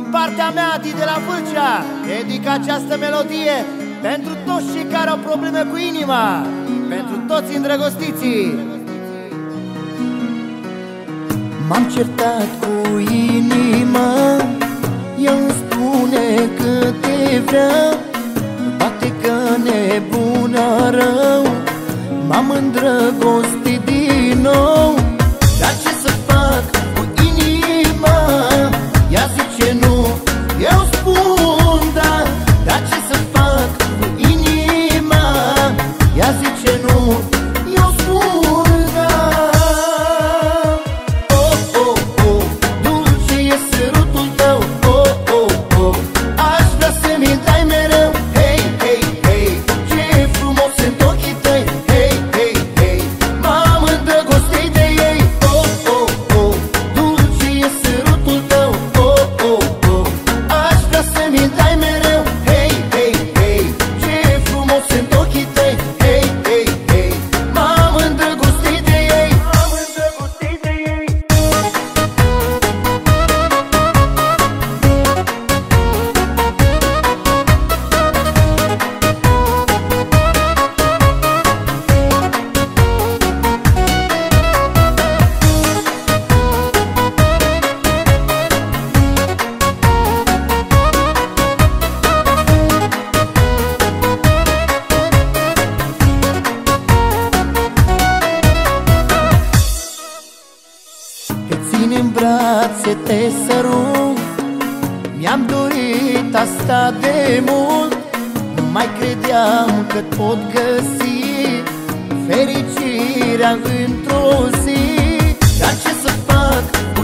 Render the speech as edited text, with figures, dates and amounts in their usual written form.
partea mea, Adi de la Vâlcea, dedic această melodie pentru toți cei care au probleme cu inima, pentru toți îndrăgostiții. M-am certat cu inima, ea îmi spune că te vrea, bate ca nebuna rău, m-am îndrăgostit din nou. Dar ce să fac cu inima? Ea zice nu, eu spun da. Dar ce să fac cu inima? Ea zice nu, eu spun da. Oh, oh, oh, dulce e sărutul tău. Oh, oh, oh, aș vrea să mi dai mereu. Hei, hei, hei, ce frumos sunt ochii tăi. Hei, hei, hei, m-am îndrăgostit de ei. Oh, oh, oh, dulce e sărutul tău. Oh, oh, oh, aș vrea să mi dai mereu. Hei, hei, hei, ce frumos sunt ochii tăi. Hei, hei, hei, m-am îndrăgostit de ei. M-am îndrăgostit de ei. Te țin în brațe, te sărut, mi-am dorit asta de mult. Nu mai credeam că pot găsi fericirea într-o zi. Dar ce să fac